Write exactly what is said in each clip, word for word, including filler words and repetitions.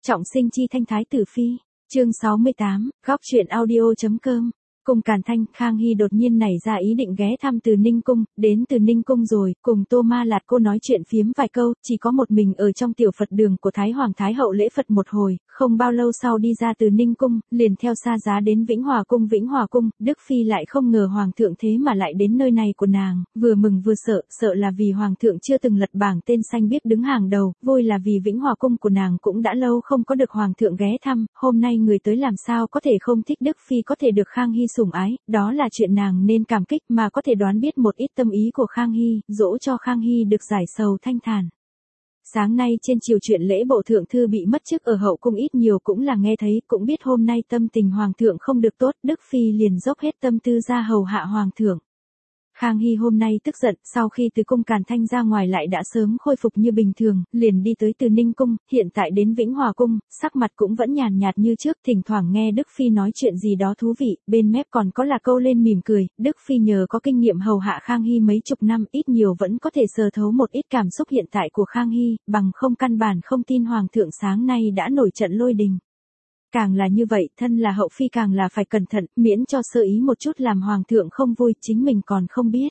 Trọng sinh chi thanh thái tử phi, chương sáu mươi tám, góc truyện audio.com. Cùng Càn Thanh, Khang Hy đột nhiên nảy ra ý định ghé thăm Từ Ninh Cung, đến Từ Ninh Cung rồi, cùng Tô Ma Lạt cô nói chuyện phiếm vài câu, chỉ có một mình ở trong tiểu Phật đường của Thái Hoàng Thái Hậu lễ Phật một hồi, không bao lâu sau đi ra Từ Ninh Cung, liền theo xa giá đến Vĩnh Hòa Cung. Vĩnh Hòa Cung, Đức Phi lại không ngờ Hoàng thượng thế mà lại đến nơi này của nàng, vừa mừng vừa sợ, sợ là vì Hoàng thượng chưa từng lật bảng tên xanh biết đứng hàng đầu, vui là vì Vĩnh Hòa Cung của nàng cũng đã lâu không có được Hoàng thượng ghé thăm, hôm nay người tới làm sao có thể không thích Đức Phi có thể được Khang Hy sủng ái. Đó là chuyện nàng nên cảm kích mà có thể đoán biết một ít tâm ý của Khang Hy, dỗ cho Khang Hy được giải sầu thanh thản. Sáng nay trên triều chuyện lễ bộ thượng thư bị mất chức ở hậu cung ít nhiều cũng là nghe thấy, cũng biết hôm nay tâm tình Hoàng thượng không được tốt, Đức Phi liền dốc hết tâm tư ra hầu hạ Hoàng thượng. Khang Hy hôm nay tức giận, sau khi từ cung Càn Thanh ra ngoài lại đã sớm khôi phục như bình thường, liền đi tới Từ Ninh Cung, hiện tại đến Vĩnh Hòa Cung, sắc mặt cũng vẫn nhàn nhạt như trước, thỉnh thoảng nghe Đức Phi nói chuyện gì đó thú vị, bên mép còn có là câu lên mỉm cười. Đức Phi nhờ có kinh nghiệm hầu hạ Khang Hy mấy chục năm, ít nhiều vẫn có thể sờ thấu một ít cảm xúc hiện tại của Khang Hy, bằng không căn bản không tin Hoàng thượng sáng nay đã nổi trận lôi đình. Càng là như vậy, thân là hậu phi càng là phải cẩn thận, miễn cho sơ ý một chút làm Hoàng thượng không vui, chính mình còn không biết.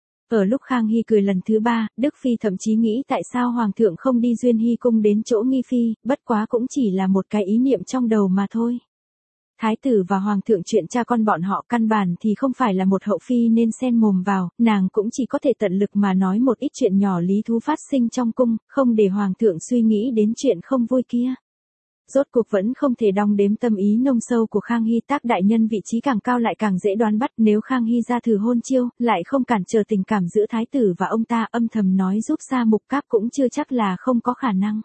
Ở lúc Khang Hy cười lần thứ ba, Đức Phi thậm chí nghĩ tại sao Hoàng thượng không đi Duyên Hy Cung đến chỗ Nghi Phi, bất quá cũng chỉ là một cái ý niệm trong đầu mà thôi. Thái tử và Hoàng thượng chuyện cha con bọn họ căn bản thì không phải là một hậu phi nên xen mồm vào, nàng cũng chỉ có thể tận lực mà nói một ít chuyện nhỏ lý thú phát sinh trong cung, không để Hoàng thượng suy nghĩ đến chuyện không vui kia. Rốt cuộc vẫn không thể đong đếm tâm ý nông sâu của Khang Hy, Tác đại nhân vị trí càng cao lại càng dễ đoán bắt, nếu Khang Hy ra thử hôn chiêu, lại không cản trở tình cảm giữa thái tử và ông ta, âm thầm nói giúp Sa Mục Cáp cũng chưa chắc là không có khả năng.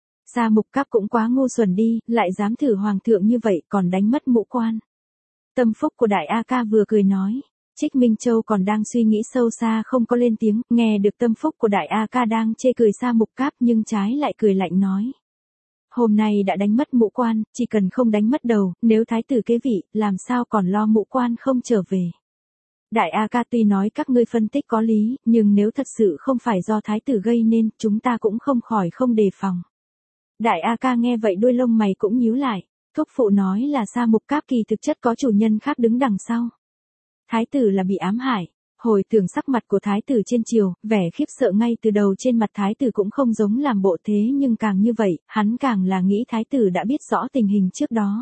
Sa Mục Cáp cũng quá ngu xuẩn đi, lại dám thử Hoàng thượng như vậy còn đánh mất mũ quan. Tâm phúc của Đại A Ca vừa cười nói. Trích Minh Châu còn đang suy nghĩ sâu xa không có lên tiếng, nghe được tâm phúc của Đại A Ca đang chê cười Sa Mục Cáp nhưng trái lại cười lạnh nói. Hôm nay đã đánh mất mũ quan, chỉ cần không đánh mất đầu, nếu thái tử kế vị, làm sao còn lo mũ quan không trở về. Đại A Ca tuy nói các ngươi phân tích có lý, nhưng nếu thật sự không phải do thái tử gây nên, chúng ta cũng không khỏi không đề phòng. Đại A Ca nghe vậy đuôi lông mày cũng nhíu lại, thúc phụ nói là Sa Mục Cáp kỳ thực chất có chủ nhân khác đứng đằng sau. Thái tử là bị ám hại. Hồi tưởng sắc mặt của thái tử trên triều, vẻ khiếp sợ ngay từ đầu trên mặt thái tử cũng không giống làm bộ thế nhưng càng như vậy, hắn càng là nghĩ thái tử đã biết rõ tình hình trước đó.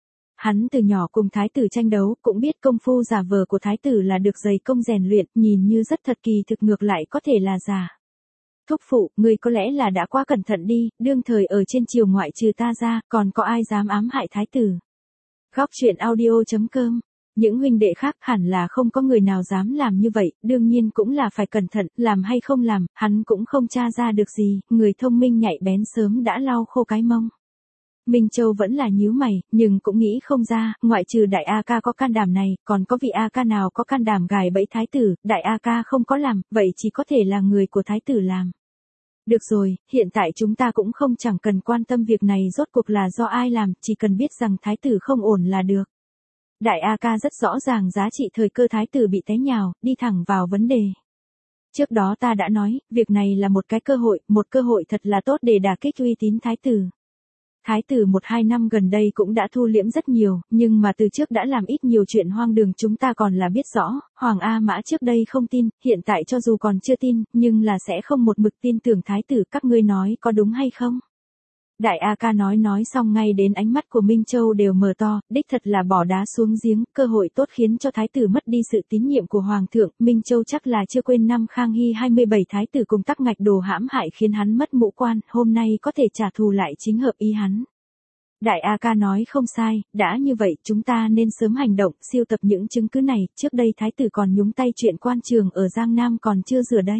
Hắn từ nhỏ cùng thái tử tranh đấu, cũng biết công phu giả vờ của thái tử là được dày công rèn luyện, nhìn như rất thật kỳ thực ngược lại có thể là giả. Thúc phụ, người có lẽ là đã quá cẩn thận đi, đương thời ở trên triều ngoại trừ ta ra, còn có ai dám ám hại thái tử. Góc truyện audio.com. Những huynh đệ khác hẳn là không có người nào dám làm như vậy, đương nhiên cũng là phải cẩn thận, làm hay không làm, hắn cũng không tra ra được gì, người thông minh nhạy bén sớm đã lau khô cái mông. Minh Châu vẫn là nhíu mày, nhưng cũng nghĩ không ra, ngoại trừ Đại A Ca có can đảm này, còn có vị A Ca nào có can đảm gài bẫy thái tử, Đại A Ca không có làm, vậy chỉ có thể là người của thái tử làm. Được rồi, hiện tại chúng ta cũng không chẳng cần quan tâm việc này rốt cuộc là do ai làm, chỉ cần biết rằng thái tử không ổn là được. Đại A Ca rất rõ ràng giá trị thời cơ thái tử bị té nhào, đi thẳng vào vấn đề. Trước đó ta đã nói, việc này là một cái cơ hội, một cơ hội thật là tốt để đả kích uy tín thái tử. Thái tử một hai năm gần đây cũng đã thu liễm rất nhiều, nhưng mà từ trước đã làm ít nhiều chuyện hoang đường chúng ta còn là biết rõ, Hoàng A Mã trước đây không tin, hiện tại cho dù còn chưa tin, nhưng là sẽ không một mực tin tưởng thái tử, các ngươi nói có đúng hay không? Đại A Ca nói nói xong ngay đến ánh mắt của Minh Châu đều mở to, đích thật là bỏ đá xuống giếng, cơ hội tốt khiến cho thái tử mất đi sự tín nhiệm của Hoàng thượng, Minh Châu chắc là chưa quên năm Khang Hy hai mươi bảy thái tử cùng Tắc Ngạch Đồ hãm hại khiến hắn mất mũ quan, hôm nay có thể trả thù lại chính hợp ý hắn. Đại A Ca nói không sai, đã như vậy chúng ta nên sớm hành động, siêu tập những chứng cứ này, trước đây thái tử còn nhúng tay chuyện quan trường ở Giang Nam còn chưa rửa đây.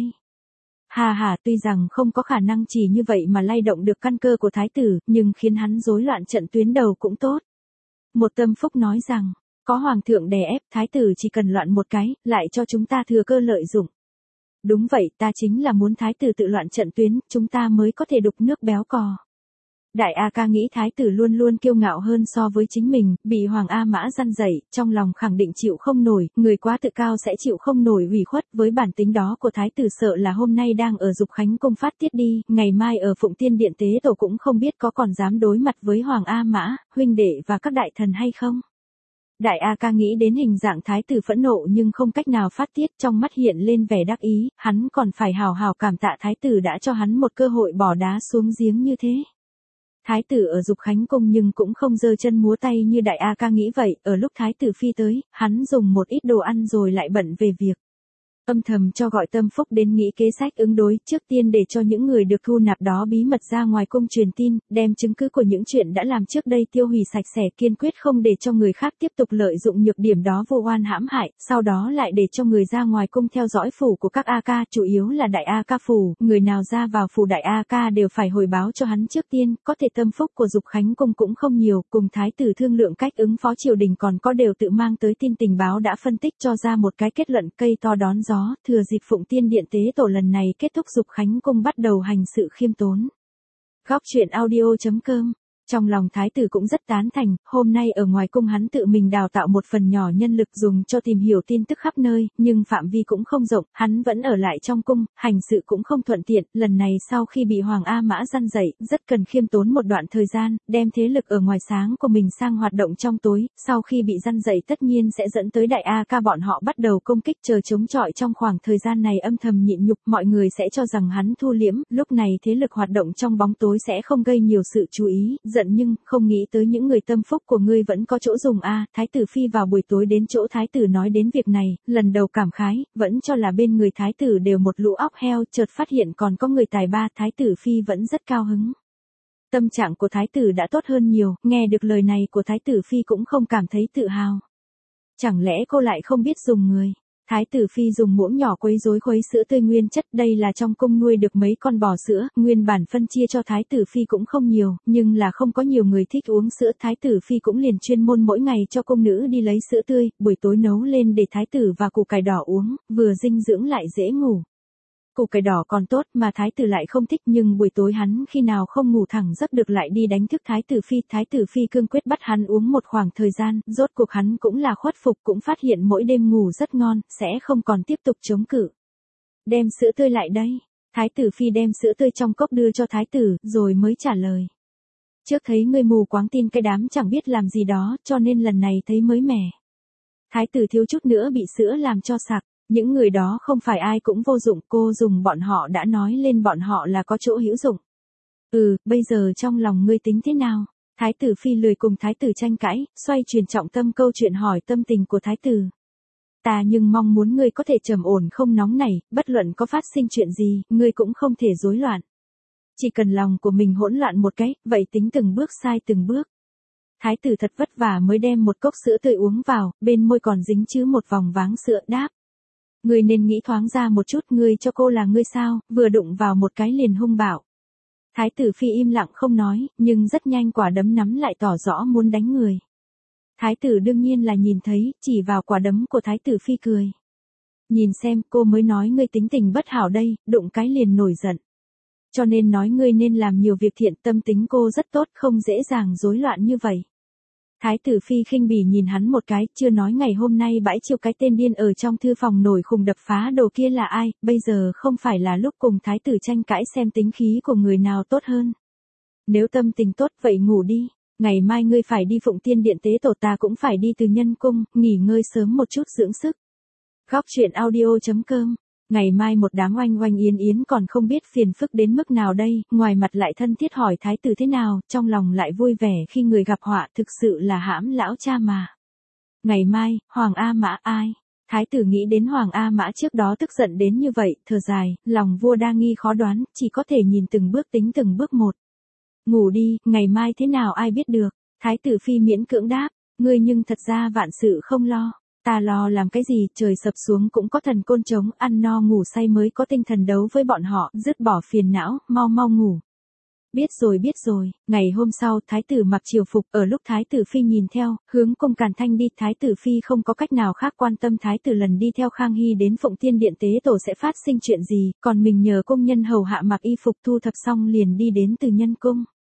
Hà hà, tuy rằng không có khả năng chỉ như vậy mà lay động được căn cơ của thái tử, nhưng khiến hắn rối loạn trận tuyến đầu cũng tốt. Một tâm phúc nói rằng, có Hoàng thượng đè ép, thái tử chỉ cần loạn một cái, lại cho chúng ta thừa cơ lợi dụng. Đúng vậy, ta chính là muốn thái tử tự loạn trận tuyến, chúng ta mới có thể đục nước béo cò. Đại A Ca nghĩ thái tử luôn luôn kiêu ngạo hơn so với chính mình, bị Hoàng A Mã răn dạy, trong lòng khẳng định chịu không nổi, người quá tự cao sẽ chịu không nổi ủy khuất, với bản tính đó của thái tử sợ là hôm nay đang ở Dục Khánh cung phát tiết đi, ngày mai ở Phụng Tiên Điện tế tổ cũng không biết có còn dám đối mặt với Hoàng A Mã, huynh đệ và các đại thần hay không. Đại A Ca nghĩ đến hình dạng thái tử phẫn nộ nhưng không cách nào phát tiết, trong mắt hiện lên vẻ đắc ý, hắn còn phải hào hào cảm tạ thái tử đã cho hắn một cơ hội bỏ đá xuống giếng như thế. Thái tử ở Dục Khánh cung nhưng cũng không giơ chân múa tay như Đại A Ca nghĩ vậy, ở lúc thái tử phi tới, hắn dùng một ít đồ ăn rồi lại bận về việc. Âm thầm cho gọi Tâm Phúc đến nghĩ kế sách ứng đối, trước tiên để cho những người được thu nạp đó bí mật ra ngoài cung truyền tin, đem chứng cứ của những chuyện đã làm trước đây tiêu hủy sạch sẽ, kiên quyết không để cho người khác tiếp tục lợi dụng nhược điểm đó vô oan hãm hại, sau đó lại để cho người ra ngoài cung theo dõi phủ của các A Ca, chủ yếu là Đại A Ca phủ, người nào ra vào phủ Đại A Ca đều phải hồi báo cho hắn trước tiên, có thể Tâm Phúc của Dục Khánh cung cũng không nhiều, cùng thái tử thương lượng cách ứng phó triều đình còn có đều tự mang tới tin tình báo đã phân tích cho ra một cái kết luận, cây to đón gió. Thừa dịp Phụng Tiên Điện tế tổ lần này kết thúc, Dục Khánh cung bắt đầu hành sự khiêm tốn. Góc truyện audio chấm com. Trong lòng thái tử cũng rất tán thành, hôm nay ở ngoài cung hắn tự mình đào tạo một phần nhỏ nhân lực dùng cho tìm hiểu tin tức khắp nơi, nhưng phạm vi cũng không rộng, hắn vẫn ở lại trong cung, hành sự cũng không thuận tiện, lần này sau khi bị Hoàng A Mã răn dạy, rất cần khiêm tốn một đoạn thời gian, đem thế lực ở ngoài sáng của mình sang hoạt động trong tối, sau khi bị răn dạy tất nhiên sẽ dẫn tới Đại A Ca bọn họ bắt đầu công kích chờ chống chọi trong khoảng thời gian này âm thầm nhịn nhục, mọi người sẽ cho rằng hắn thu liễm, lúc này thế lực hoạt động trong bóng tối sẽ không gây nhiều sự chú ý. Giận nhưng, không nghĩ tới những người tâm phúc của ngươi vẫn có chỗ dùng a à, thái tử phi vào buổi tối đến chỗ thái tử nói đến việc này, lần đầu cảm khái, vẫn cho là bên người thái tử đều một lũ óc heo, chợt phát hiện còn có người tài ba, thái tử phi vẫn rất cao hứng. Tâm trạng của thái tử đã tốt hơn nhiều, nghe được lời này của thái tử phi cũng không cảm thấy tự hào. Chẳng lẽ cô lại không biết dùng người? Thái tử phi dùng muỗng nhỏ quấy rối khuấy sữa tươi nguyên chất, đây là trong cung nuôi được mấy con bò sữa, nguyên bản phân chia cho thái tử phi cũng không nhiều, nhưng là không có nhiều người thích uống sữa, thái tử phi cũng liền chuyên môn mỗi ngày cho cung nữ đi lấy sữa tươi, buổi tối nấu lên để thái tử và củ cải đỏ uống, vừa dinh dưỡng lại dễ ngủ. Củ cải đỏ còn tốt mà thái tử lại không thích, nhưng buổi tối hắn khi nào không ngủ thẳng giấc được lại đi đánh thức thái tử phi, thái tử phi cương quyết bắt hắn uống một khoảng thời gian, rốt cuộc hắn cũng là khuất phục, cũng phát hiện mỗi đêm ngủ rất ngon, sẽ không còn tiếp tục chống cự. Đem sữa tươi lại đây, thái tử phi đem sữa tươi trong cốc đưa cho thái tử, rồi mới trả lời. Trước thấy ngươi mù quáng tin cái đám chẳng biết làm gì đó, cho nên lần này thấy mới mẻ. Thái tử thiếu chút nữa bị sữa làm cho sặc. Những người đó không phải ai cũng vô dụng, cô dùng bọn họ đã nói lên bọn họ là có chỗ hữu dụng. Ừ, bây giờ trong lòng ngươi tính thế nào? Thái tử phi lười cùng thái tử tranh cãi, xoay chuyển trọng tâm câu chuyện hỏi tâm tình của thái tử. Ta nhưng mong muốn ngươi có thể trầm ổn không nóng nảy, bất luận có phát sinh chuyện gì, ngươi cũng không thể rối loạn. Chỉ cần lòng của mình hỗn loạn một cái, vậy tính từng bước sai từng bước. Thái tử thật vất vả mới đem một cốc sữa tươi uống vào, bên môi còn dính chứ một vòng váng sữa, đáp. Ngươi nên nghĩ thoáng ra một chút, ngươi cho cô là ngươi sao, vừa đụng vào một cái liền hung bạo. Thái tử phi im lặng không nói, nhưng rất nhanh quả đấm nắm lại tỏ rõ muốn đánh người. Thái tử đương nhiên là nhìn thấy, chỉ vào quả đấm của thái tử phi cười. Nhìn xem, cô mới nói ngươi tính tình bất hảo đây, đụng cái liền nổi giận. Cho nên nói ngươi nên làm nhiều việc thiện, tâm tính cô rất tốt, không dễ dàng rối loạn như vậy. Thái tử phi khinh bỉ nhìn hắn một cái, chưa nói ngày hôm nay bãi chiêu cái tên điên ở trong thư phòng nổi khùng đập phá đồ kia là ai, bây giờ không phải là lúc cùng thái tử tranh cãi xem tính khí của người nào tốt hơn. Nếu tâm tình tốt vậy ngủ đi, ngày mai ngươi phải đi Phụng Tiên Điện tế tổ, ta cũng phải đi Từ Nhân cung, nghỉ ngơi sớm một chút dưỡng sức. Góc truyện audio chấm com. Ngày mai một đám oanh oanh yến yến còn không biết phiền phức đến mức nào đây, ngoài mặt lại thân thiết hỏi thái tử thế nào, trong lòng lại vui vẻ khi người gặp họa, thực sự là hãm lão cha mà. Ngày mai, Hoàng A Mã ai? Thái tử nghĩ đến Hoàng A Mã trước đó tức giận đến như vậy, thở dài, lòng vua đa nghi khó đoán, chỉ có thể nhìn từng bước tính từng bước một. Ngủ đi, ngày mai thế nào ai biết được, thái tử phi miễn cưỡng đáp, ngươi nhưng thật ra vạn sự không lo. Ta lo làm cái gì, trời sập xuống cũng có thần côn trống, ăn no ngủ say mới có tinh thần đấu với bọn họ, dứt bỏ phiền não, mau mau ngủ. Biết rồi biết rồi, ngày hôm sau, thái tử mặc triều phục, ở lúc thái tử phi nhìn theo, hướng cung Càn Thanh đi, thái tử phi không có cách nào khác quan tâm thái tử lần đi theo Khang Hy đến Phụng Tiên Điện tế tổ sẽ phát sinh chuyện gì, còn mình nhờ công nhân hầu hạ mặc y phục thu thập xong liền đi đến Từ Nhân cung.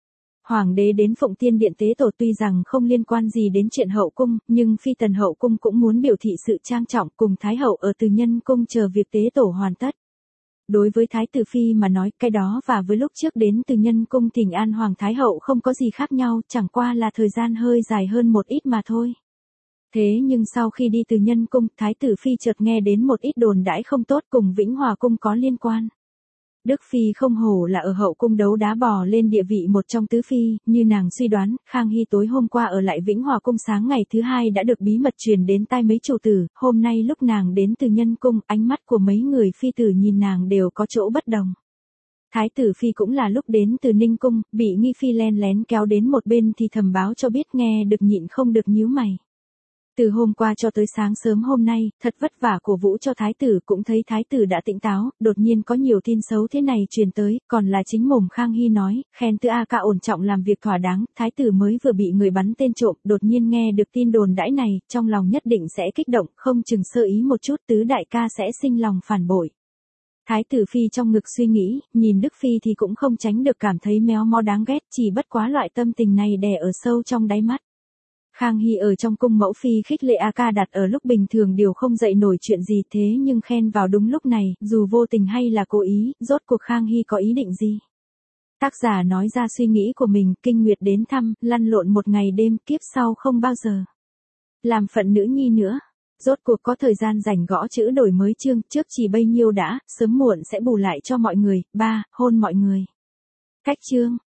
Hoàng đế đến Phụng Tiên Điện tế tổ tuy rằng không liên quan gì đến chuyện hậu cung, nhưng phi tần hậu cung cũng muốn biểu thị sự trang trọng cùng Thái hậu ở Từ Nhân cung chờ việc tế tổ hoàn tất. Đối với Thái tử phi mà nói, cái đó và với lúc trước đến Từ Nhân cung thỉnh an Hoàng Thái hậu không có gì khác nhau, chẳng qua là thời gian hơi dài hơn một ít mà thôi. Thế nhưng sau khi đi Từ Nhân cung, Thái tử phi chợt nghe đến một ít đồn đãi không tốt cùng Vĩnh Hòa cung có liên quan. Đức phi không hổ là ở hậu cung đấu đá bò lên địa vị một trong tứ phi, như nàng suy đoán, Khang Hy tối hôm qua ở lại Vĩnh Hòa cung sáng ngày thứ hai đã được bí mật truyền đến tai mấy chủ tử, hôm nay lúc nàng đến Từ Nhân cung, ánh mắt của mấy người phi tử nhìn nàng đều có chỗ bất đồng. Thái tử phi cũng là lúc đến Từ Ninh cung, bị nghi phi len lén kéo đến một bên thì thầm báo cho biết, nghe được nhịn không được nhíu mày. Từ hôm qua cho tới sáng sớm hôm nay, thật vất vả cổ vũ cho thái tử, cũng thấy thái tử đã tỉnh táo, đột nhiên có nhiều tin xấu thế này truyền tới, còn là chính mồm Khang Hy nói, khen Tư A Ca ổn trọng làm việc thỏa đáng, thái tử mới vừa bị người bắn tên trộm, đột nhiên nghe được tin đồn đãi này, trong lòng nhất định sẽ kích động, không chừng sơ ý một chút tứ đại ca sẽ sinh lòng phản bội. Thái tử phi trong ngực suy nghĩ, nhìn Đức phi thì cũng không tránh được cảm thấy méo mó đáng ghét, chỉ bất quá loại tâm tình này đè ở sâu trong đáy mắt. Khang Hy ở trong cung mẫu phi khích lệ A Ca đặt ở lúc bình thường điều không dậy nổi chuyện gì, thế nhưng khen vào đúng lúc này, dù vô tình hay là cố ý, rốt cuộc Khang Hy có ý định gì? Tác giả nói ra suy nghĩ của mình, kinh nguyệt đến thăm, lăn lộn một ngày đêm, kiếp sau không bao giờ làm phận nữ nhi nữa. Rốt cuộc có thời gian rảnh gõ chữ đổi mới chương, trước chỉ bấy nhiêu đã, sớm muộn sẽ bù lại cho mọi người. Ba, hôn mọi người. Cách chương.